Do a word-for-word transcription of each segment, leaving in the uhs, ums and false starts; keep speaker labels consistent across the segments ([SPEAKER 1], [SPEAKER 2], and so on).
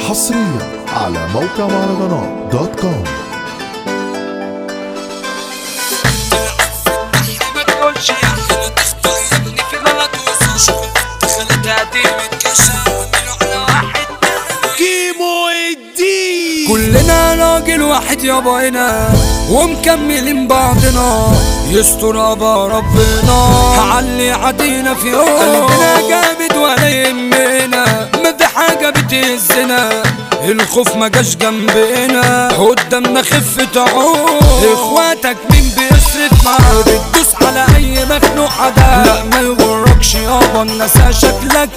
[SPEAKER 1] حصريا على موقع مهرجانات دوت كوم.
[SPEAKER 2] كلنا راجل واحد يابا هنا ومكملين بعضنا، يستر ابا ربنا علي عدينا في يوم. قلبنا جامد ولا يهمنا، ما في حاجه بتهزنا، الخوف ما جاش جنبنا، قدامنا خفة عون. اخواتك مين بيصرف معاك، بتدوس على اي مخلوق عدا، لا ما يغركش يابا الناس شكلك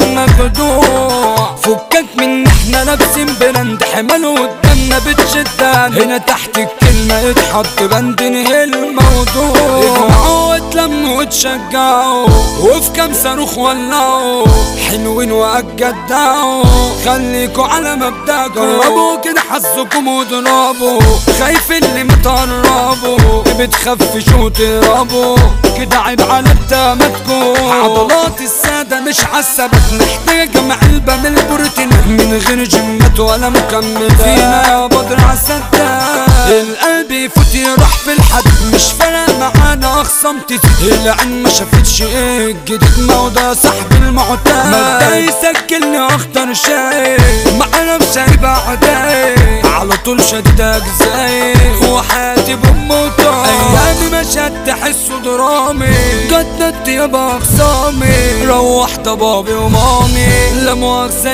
[SPEAKER 2] مخدوع. فكك من احنا لابسين براند، حمال قدامنا بتشدنا، هنا تحت الكلمة يتحط بند نهي الموضوع. اجمعوا واتلموا وتشجعوا، وفي كام صاروخ ولعوا، حلوين واجدعوا، خليكوا على مبدأكم، جربوا كده حظكم واضربوا، خايف اللي متقربوا، بتخفشوا وتهربوا، كده عيب على ابتسامتكم. عضلات السادة مش عالثبات، محتاجة معلبة من البروتين، من غير جيمات ولا مكملات، فينا يا بدر عالسداد. القلب يفوت يروح في الحد، مش فارق معانا اخصام تزيد، العين ما شافتش ايه الجديد، ما هو ده صاحبي المعتاد، مبدأ يسجلني اختار شاي، معانا بشايبة عداي، على طول شديد اجزاي، وحياتي بموتها، ايامي مشهد تحسه درامي، جددت يابا اخصامي، روح ضبابي ومامي، لا مؤاخذة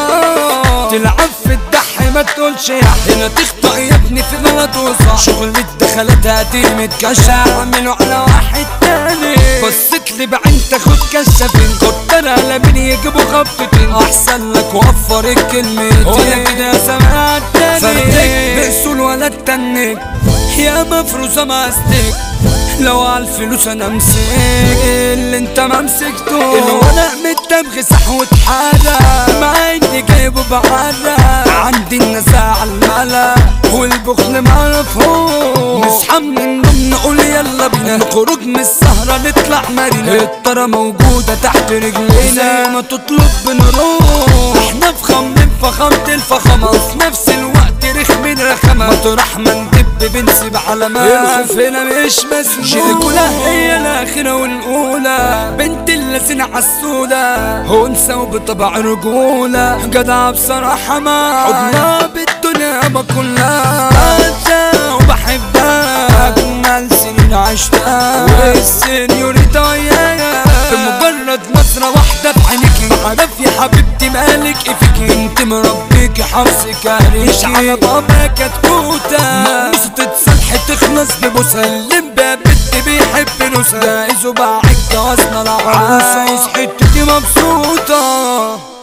[SPEAKER 2] الويا، تلعب في الضحي ما تقولش يا هنا، تخطأ يا ابني في غلط وصح، شغل الدخلات هتيمة كشا، اعملوا على واحد تاني، بصيت لي بعين تاخد كشافين، كتر على مين يجيبوا خبطتين، احسن لك وفر الكلمتين، ولا كده يا سماع التاني، فردك بأسول ولا التنك، يا مفروسة ماستك، لو عالفلوس انا امسك اللي انت ما مسكته، الورق متبغي صحوة حالة، مع اني جايبه بعالة، عندي النزاع الملا والبخل معرفهوش، نصحى من النوم نقول يلا بينا، نخرج من السهرة نطلع مارينا، الطرة موجودة تحت رجلينا، زي ما تطلب بنروح، احنا فخمين فخامة الفخامة، وفي نفس الوقت رخمين رخامة، مطرح ما ندب بنسيب علامات، الخوف هنا مش مسموح، جيلكولا هي الاخرة والاولى، بنت اللذينة عالسولة، انثى وبطبع رجولة، جدعة بصراحة ما حضنها بالدنيا ما كلها، بنسى وبحبها، اجمل سنين عشتها، والسنيوريتا وياها، بمجرد نظرة واحدة في عينيكي، عارف يا حبيبتي مالك فيكي، انت مربيكي حفظك اهليكي، مش على بابا كتكوتة، مقصة تتصلح تخلص ببوسة، اللي بنت بيحب نوسة، جايز وباعك جوازنا العروسة، عايز حتتي مبسوطة.